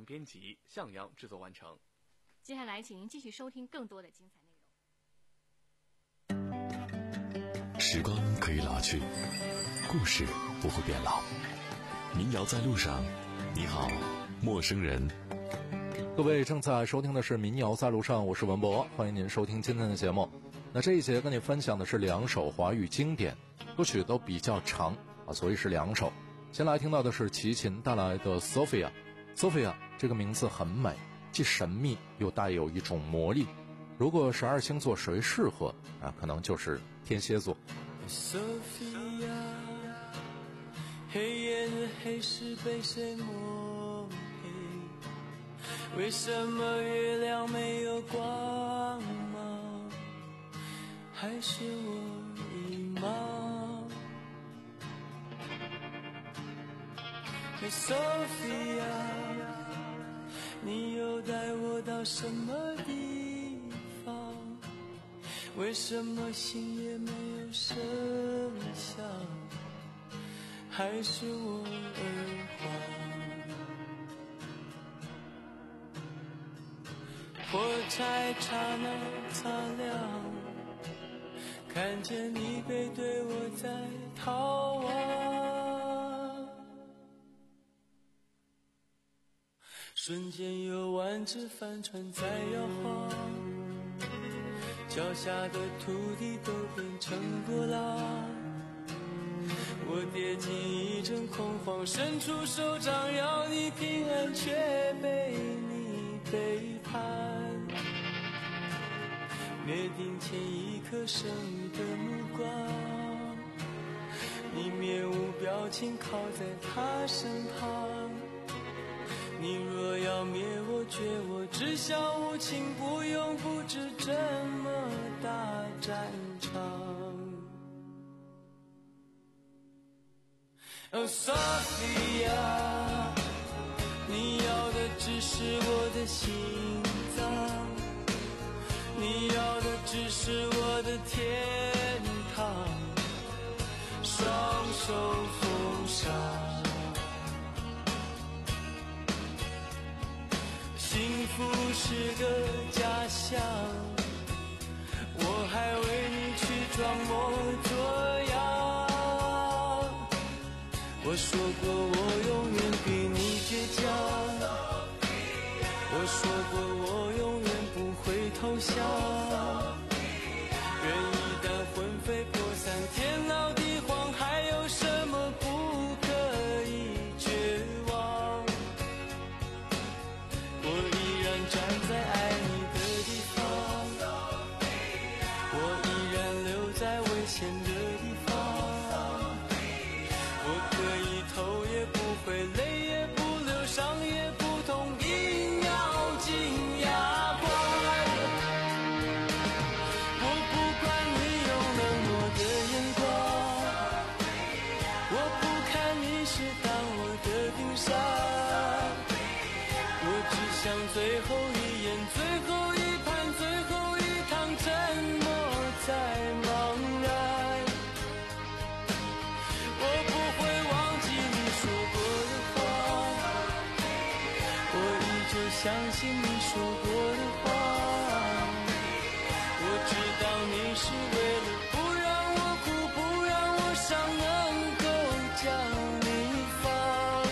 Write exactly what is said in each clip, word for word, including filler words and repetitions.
编辑，向阳制作完成。 接下来请您继续收听更多的精彩内容。时光可以老去，故事不会变老。民谣在路上，你好，陌生人。 各位正在收听的是民谣在路上，我是文博，欢迎您收听今天的节目。那这一节跟你分享的是两首华语经典歌曲，都比较长啊，所以是两首。先来听到的是齐秦带来的 Sophia。 Sophia 这个名字很美，既神秘又带有一种魔力。如果十二星座谁适合啊，可能就是天蝎座。 Sophia， 黑夜的黑是被谁抹黑？为什么月亮没有光芒？还是我迷茫？ Hey Sophia， 你又带我到什么地方？为什么心也没有声响？还是我耳环？火柴刹那擦亮，看见你背对我在逃亡，瞬间有万只帆船在摇晃，脚下的土地都变成波浪，我跌进一阵恐慌，伸出手掌要你平安，却被你背叛，灭顶前一颗生鱼的目光，你面无表情靠在他身旁，你若要灭我绝我，只想无情，不用布置这么大战场。Oh Sophia， 你要的只是我的心脏，你要的只是我的天堂，双手奉上。幸福是个假象，我还为你去装模作样。我说过我永远比你倔强，我说过我永远不会投降。人一旦魂飞魄散，天老地荒，还有什么不可以绝望？我依然站在爱你的地方，我依然留在危险的地方，我可以头也不回，泪也不流，伤也不痛，一秒进牙关。我不管你用冷漠的眼光，我不看你是当我的冰山，我只想最后一眼，最后一盘，最后一趟，沉默在茫然。我不会忘记你说过的话，我依旧相信你说过的话。我知道你是为了不让我哭，不让我伤，能够将你放。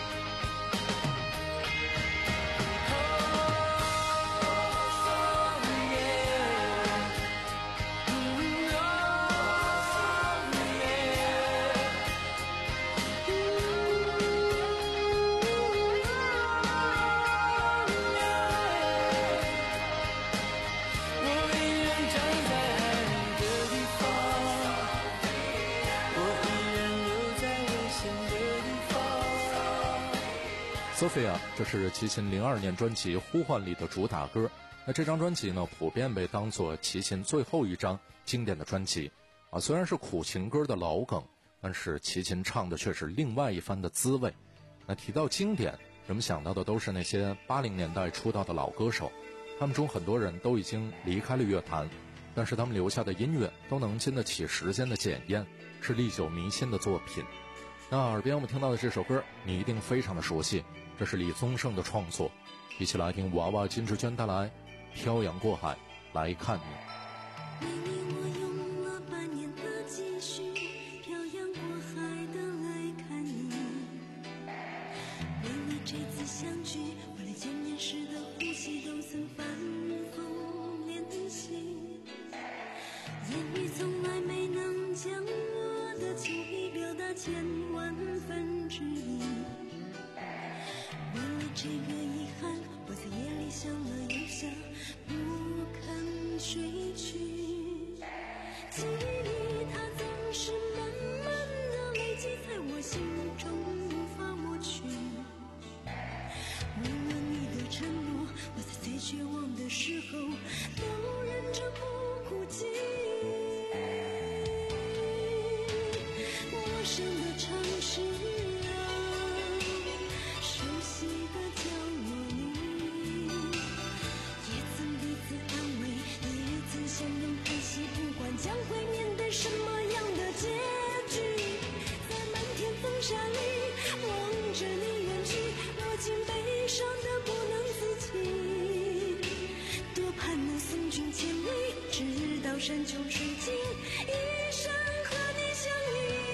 Sophia， 这是齐秦零二年专辑《呼唤》里的主打歌。那这张专辑呢，普遍被当作齐秦最后一张经典的专辑啊。虽然是苦情歌的老梗，但是齐秦唱的却是另外一番的滋味。那提到经典，人们想到的都是那些八零年代出道的老歌手，他们中很多人都已经离开了乐坛，但是他们留下的音乐都能经得起时间的检验，是历久弥新的作品。 那耳边我们听到的这首歌你一定非常的熟悉，这是李宗盛的创作，一起来听娃娃金志娟带来漂洋过海来看你。 千万分之一，为了这个遗憾，我在夜里想了又想，不肯睡去。记忆它总是慢慢的累积在我心中，无法抹去。为了你的承诺，我在最绝望的时候都忍着不哭泣。陌生的城市啊，熟悉的角落里，也曾彼此安慰，也曾相拥叹息，不管将会面对什么样的结局。在漫天风沙里望着你远去，我竟悲伤得不能自己。多盼能送君千里，直到山穷水尽，一生和你相依。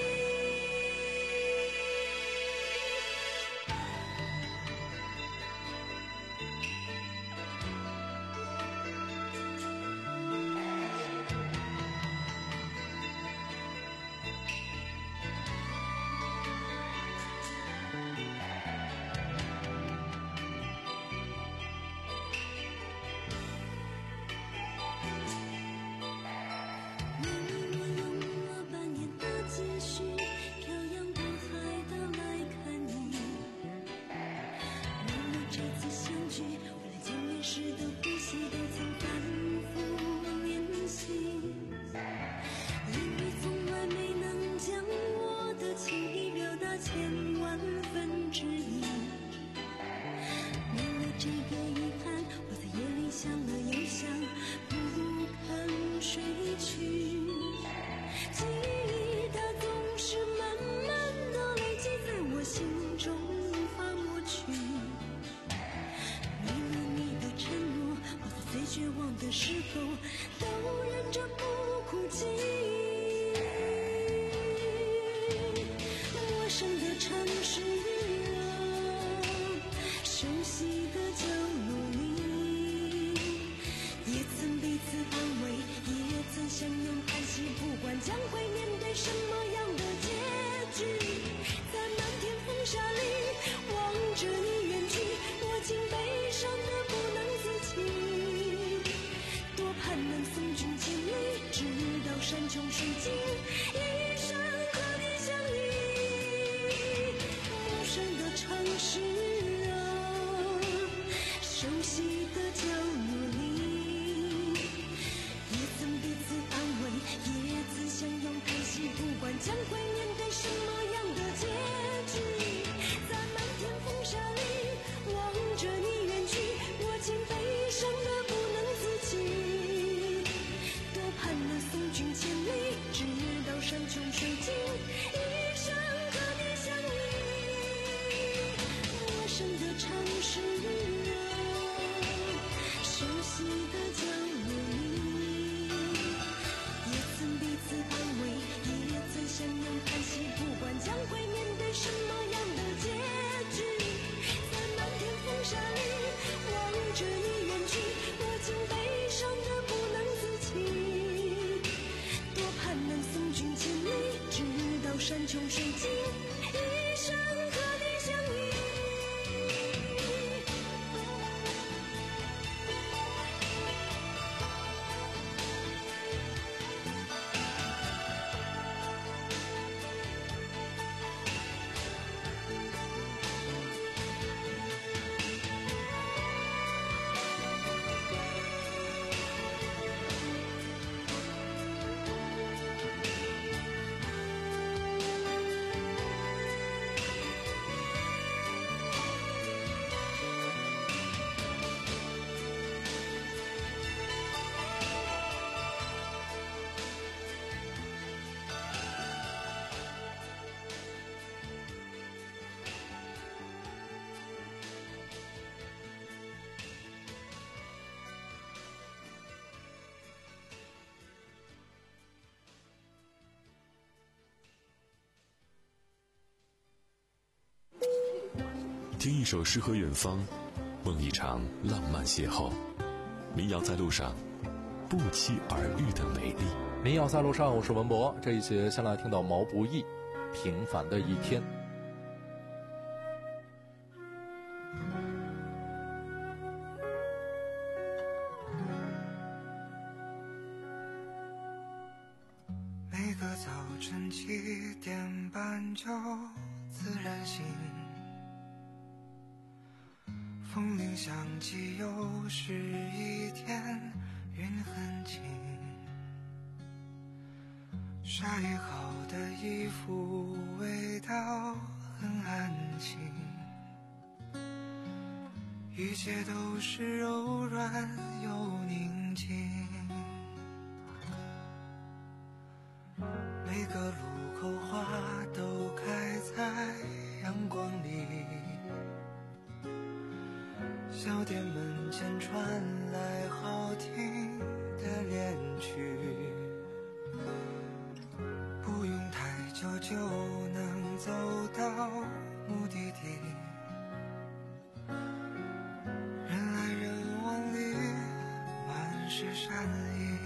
绝望的时候都忍着不哭泣。陌生的城市啊，熟悉的角落里，也曾彼此安慰，也曾相拥叹息，不管将会面对什么样的结局。在漫天风沙里望着你远去，我竟悲伤得不能自己。多盼能送君千里，直到山穷水尽，一生和你相依。陌生的城市啊，熟悉的角落里，也曾彼此安慰，也曾相拥叹息，不管将会面对什么样的结局。在漫天风沙里望着你远去，我竟悲伤得不能自己。盼能送君千里，直到山穷水尽，一生和你相依。陌生的城市啊，熟悉的角落里，也曾彼此安慰，也曾相拥叹息，不管将会面对什么样的结局。在漫天风沙里望着你远去，我竟悲伤得不能自己。盼能送君千里，直到山穷水尽，一生和你相依。 听一首诗和远方，梦一场浪漫邂逅。民谣在路上，不期而遇的美丽。 民谣在路上，我是文博。这一节先来听到毛不易《平凡的一天》。 每个早晨七点半就自然醒，风铃响起，又是一天，云很轻，晒好的衣服味道很安静，一切都是柔软又宁静，每个路口花都开在阳光里，小店门前传来好听的恋曲，不用太久就能走到目的地，人来人往里满是善意，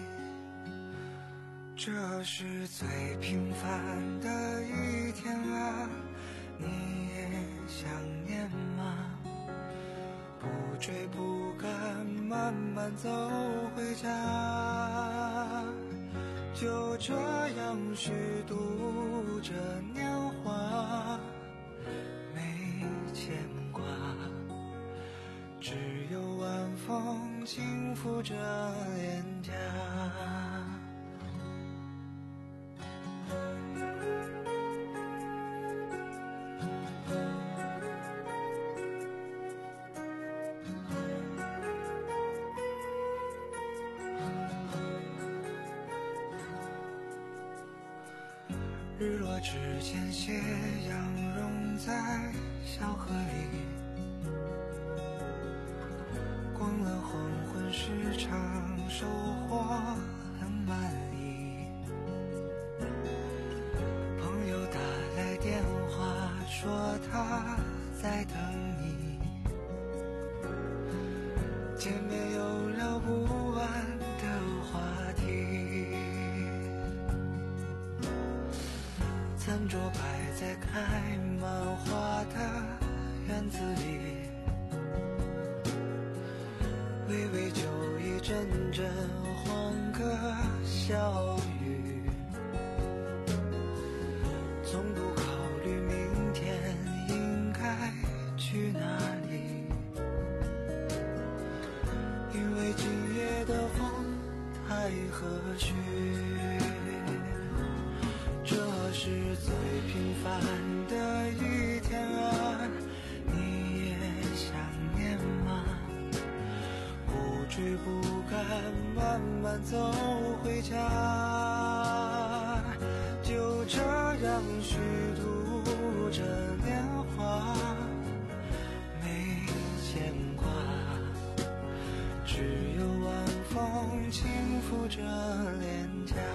这是最平凡的一天啊，你也想念吗？不追不赶，慢慢走回家，就这样虚度着年华，没牵挂，只有晚风轻拂着脸颊。日落之前，斜阳融在小河里，逛了黄昏市场，收获很满意。朋友打来电话说他在等你，见面有聊不完的话题。餐桌摆在开满花的院子里，微微酒意，阵阵欢歌笑语，从不考虑明天应该去哪里，因为今夜的风太和煦，这是最平凡的一天啊，你也想念吗？不追不赶，慢慢走回家，就这样虚度着年华，没牵挂，只有晚风轻拂着脸颊。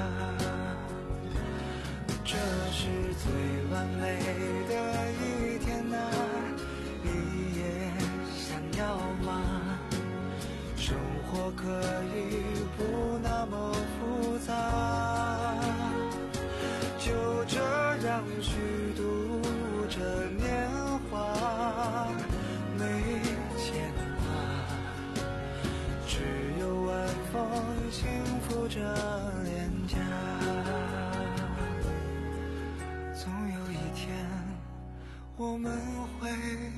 这是最完美的一天啊，你也想要吗？生活可以不那么复杂，就这样虚度着年华，没牵挂，只有晚风轻拂着脸颊。总有一天我们会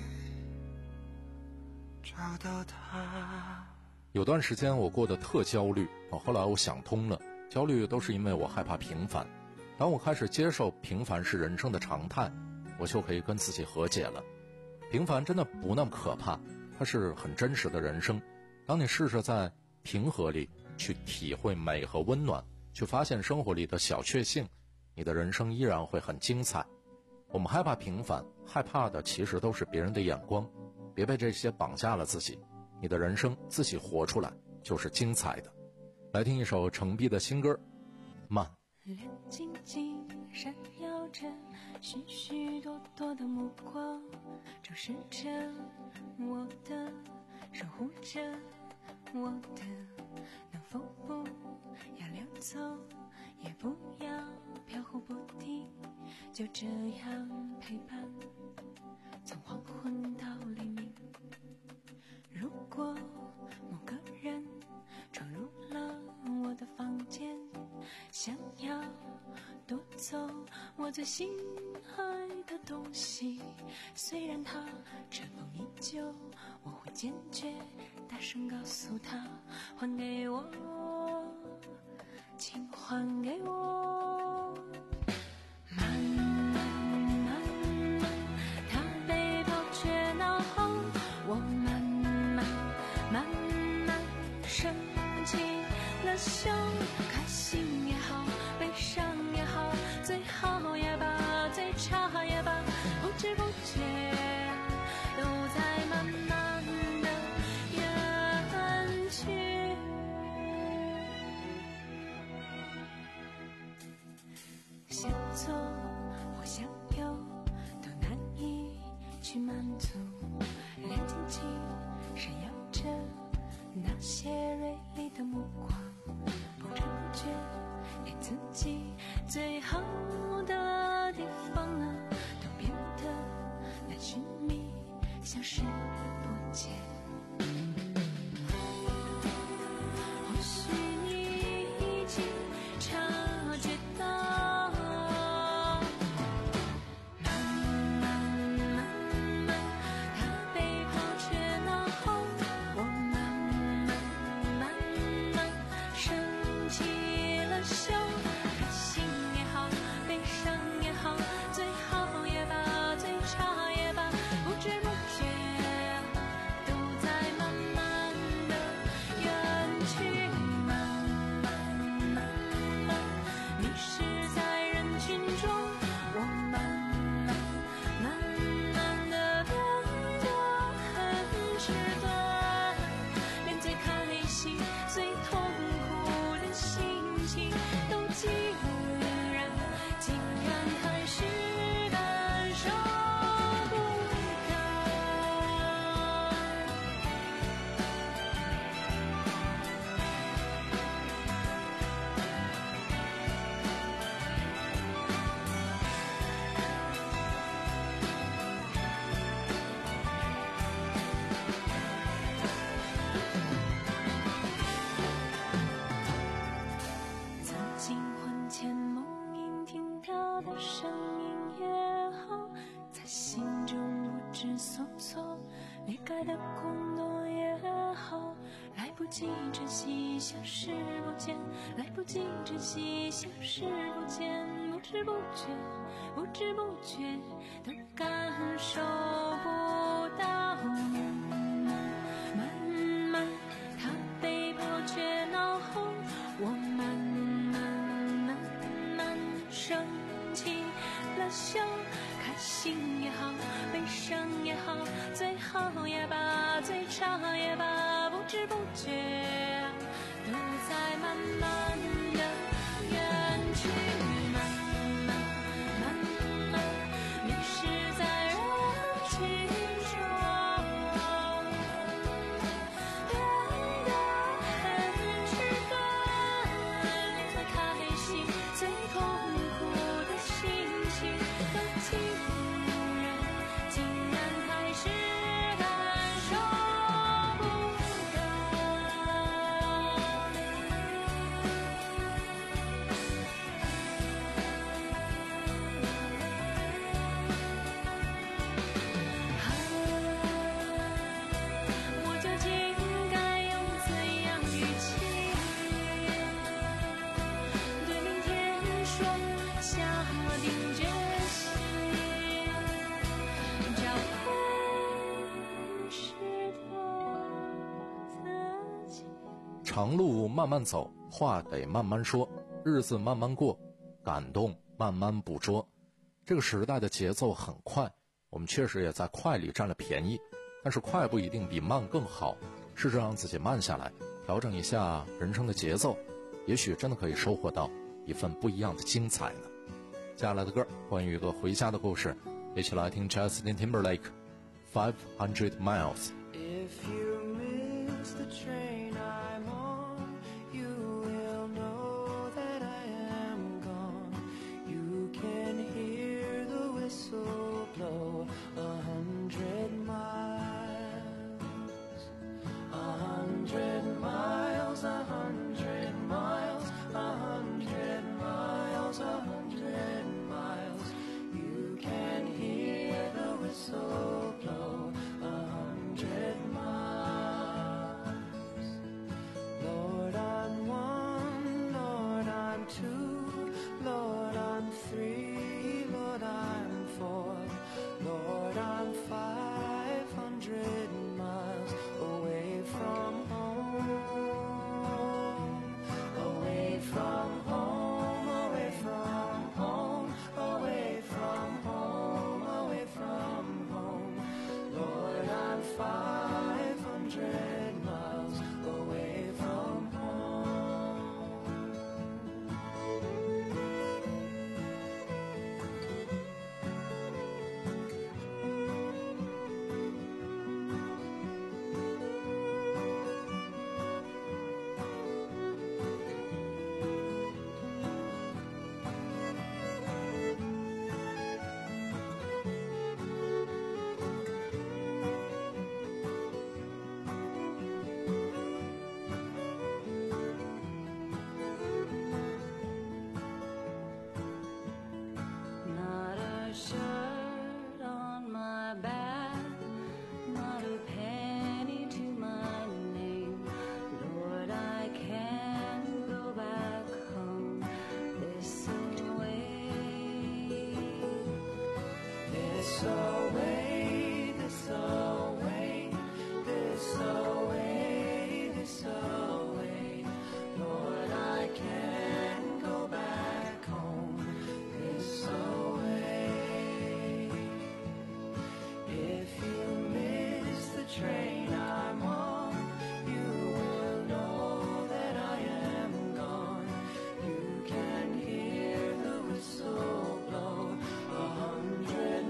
找到它。 有段时间我过得特焦虑，后来我想通了，焦虑都是因为我害怕平凡。当我开始接受平凡是人生的常态，我就可以跟自己和解了。平凡真的不那么可怕，它是很真实的人生。当你试着在平和里去体会美和温暖，去发现生活里的小确幸，你的人生依然会很精彩。我们害怕平凡，害怕的其实都是别人的眼光，别被这些绑架了自己，你的人生自己活出来就是精彩的。来听一首程璧的新歌《慢》。 亮晶晶闪耀着许许多多的目光，注视着我的，守护着我的，能否不要溜走，也不要飘忽不定，就这样陪伴，从黄昏到黎明。如果某个人闯入了我的房间，想要夺走我最心爱的东西，虽然他尘封已久，我会坚决大声告诉他，还给我，请还给我。慢慢慢慢，他被抛却脑后，我慢慢慢慢升起了胸，开心也好，悲伤也好，最好也罢，最差也罢，不知不觉都在慢慢的远去。想做或想有都难以去满足，亮晶晶闪耀着那些锐利的目光，不知不觉连自己最好的地方呢，都变得那亲密，像视不见。或许你已经察觉到，慢慢慢慢，他被抛却脑后，我慢慢慢慢升起了胸，开心也好，悲伤也好，最好也罢，最差也罢，不知不觉都在慢慢的远去，慢慢慢慢迷失在人群中，我慢慢慢慢的变得很迟钝，连最开心最痛苦的心情都竟然竟然还是感受不到。曾经魂牵梦萦听到的声音也好，在心中不知所措，裂开的空洞也好，来不及珍惜，消失不见，来不及珍惜，消失不见，不知不觉，不知不觉都感受不到。慢慢，他被抛却脑后，我慢慢慢慢升起了胸，开心也好，悲伤也好，最好也罢，最差也罢，不知不觉都在慢慢的远去，慢慢慢慢迷失在人群中，变得很迟钝，最开心最痛苦的心情都竟然竟然还是感受不到。我究竟该用怎样语气对明天说，下定决心，找回失的自己。 长路慢慢走，话得慢慢说，日子慢慢过，感动慢慢捕捉。这个时代的节奏很快，我们确实也在快里占了便宜，但是快不一定比慢更好，试着让自己慢下来，调整一下人生的节奏，也许真的可以收获到一份不一样的精彩呢。 接下来的歌关于一个回家的故事，一起来听 Justin Timberlake five hundred miles。 If you miss the train I'm on, you will know that I am gone. You can hear the whistle blow a hundred miles, a hundred miles, a hundred miles, a hundred miles, a hundred miles. You can hear the whistle blow a hundred miles. Lord, I'm one, Lord, I'm two, Lord, I'm three, Lord, I'm four, Lord, I'm five hundred miles away from home, away from home, away from home, away from home, away from home. Lord, I'm five hundred miles away from home. Not a shirt on my back, not a penny to my name. Lord, I can go back home this away, this away, this away, this away, this away. Lord, I can go back home this away. If you miss the train I'm on, you will know that I am gone. You can hear the whistle blow a hundred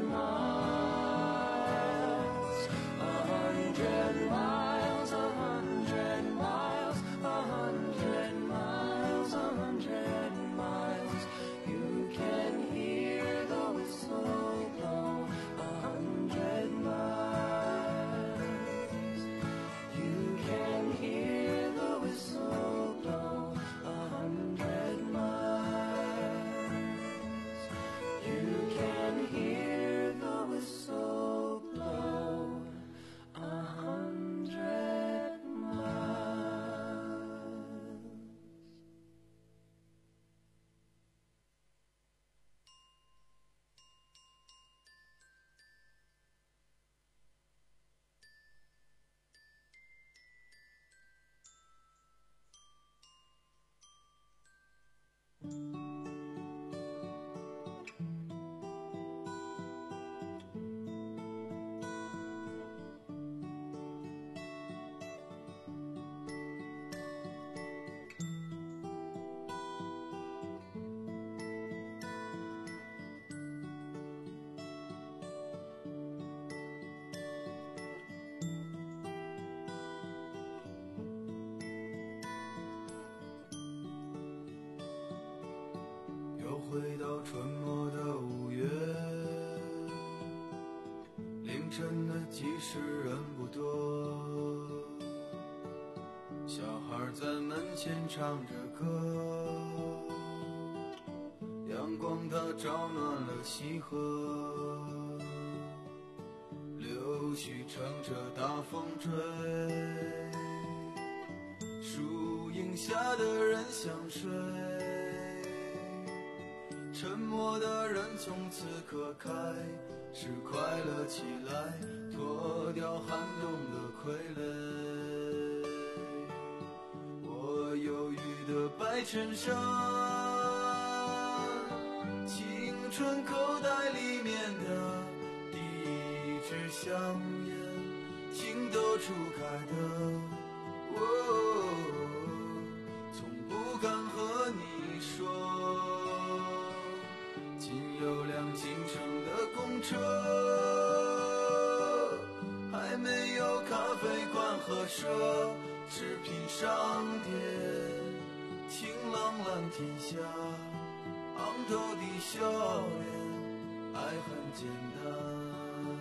miles, a hundred miles, a hundred miles, a hundred miles, a hundred miles. You can hear the whistle blow a hundred miles. You can hear the whistle blow a hundred miles. You can hear the whistle blow a hundred miles. 又回到春末的五月，凌晨的集市人不多，小孩在门前唱着歌，阳光它照暖了溪河，柳絮乘着大风追，树荫下的人想睡，沉默的人从此刻开始快乐起来，脱掉寒冬的傀儡。我忧郁的白衬衫，青春口袋里面的第一支香烟，情窦初开的我，从不敢和你说，今有咖啡馆和奢侈品商店，晴朗蓝天下，昂头的笑脸，爱很简单。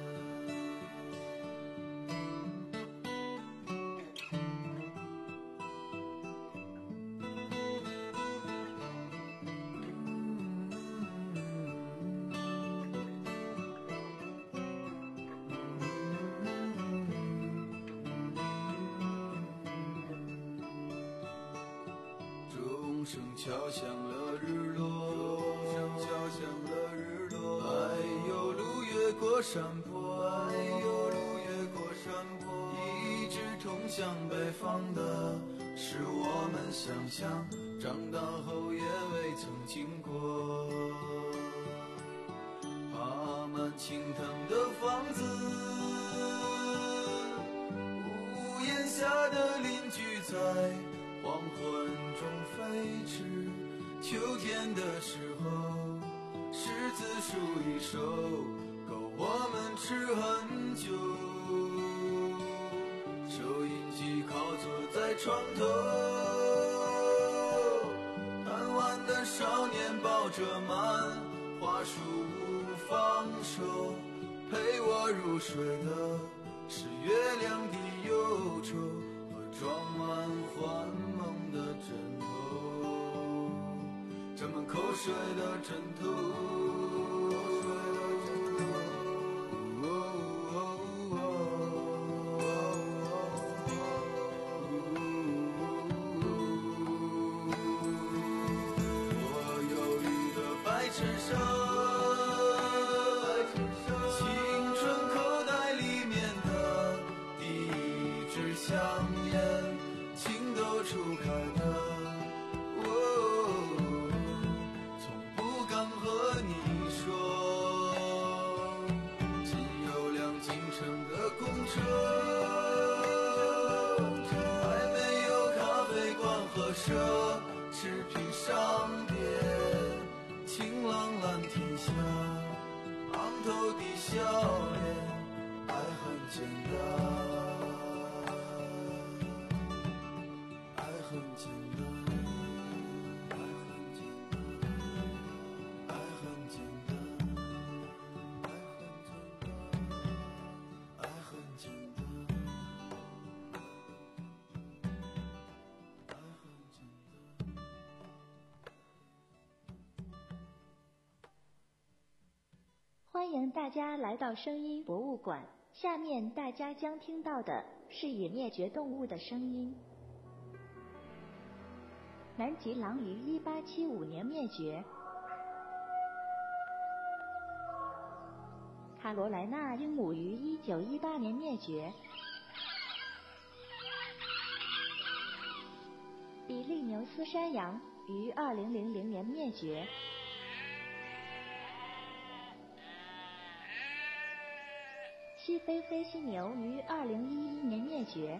钟声敲响了日落，钟声敲响了日落。哎呦，路越过山坡，哎呦，路越过山坡。一直通向北方的，是我们想象，长大后也未曾经过。爬满青藤的房子，屋檐下的邻居在黄昏中飞驰，秋天的时候，柿子树一熟，够我们吃很久。收音机靠坐在床头，贪玩的少年抱着漫画书不放手，陪我入睡的是月亮的忧愁和装满幻梦的枕头，沾满口水的枕头。我忧郁的白衬衫，青春口袋里面的第一支香烟，情窦初开的，哦，从不敢和你说。仅有辆进城的公车，还没有咖啡馆和奢侈品商店，晴朗蓝天下，昂头的笑脸，爱很简单，爱很简单，爱很简单，爱很简单，爱很简单，爱很简单。 欢迎大家来到声音博物馆。下面大家将听到的是已灭绝动物的声音。南极狼于一八七五年灭绝，卡罗莱纳鹦鹉于一九一八年灭绝，比利牛斯山羊于二零零零年灭绝。西非飞犀牛于二零一一年灭绝。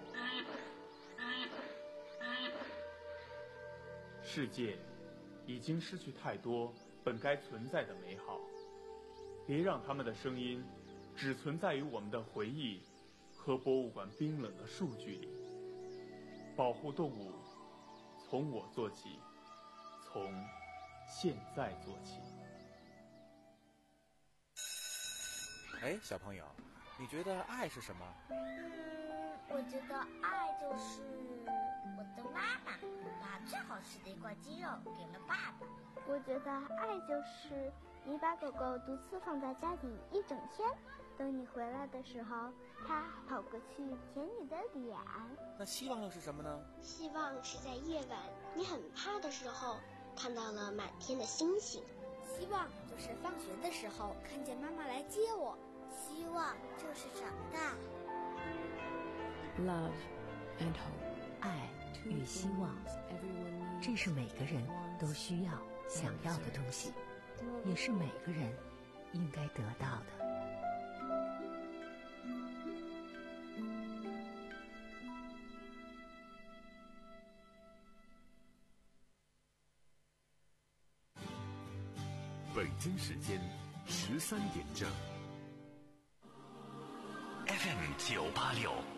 世界已经失去太多本该存在的美好，别让他们的声音只存在于我们的回忆和博物馆冰冷的数据里。保护动物，从我做起，从现在做起。 哎，小朋友，你觉得爱是什么？ 嗯，我觉得爱就是我的妈妈把最好吃的一块鸡肉给了爸爸。 我觉得爱就是你把狗狗独自放在家里一整天，等你回来的时候，它跑过去舔你的脸。 那希望又是什么呢？ 希望是在夜晚你很怕的时候，看到了满天的星星。 希望就是放学的时候看见妈妈来接我。 希望就是长大。 Love and hope， 爱与希望，这是每个人都需要、想要的东西，也是每个人应该得到的。 北京时间十三点正。F M 九八六。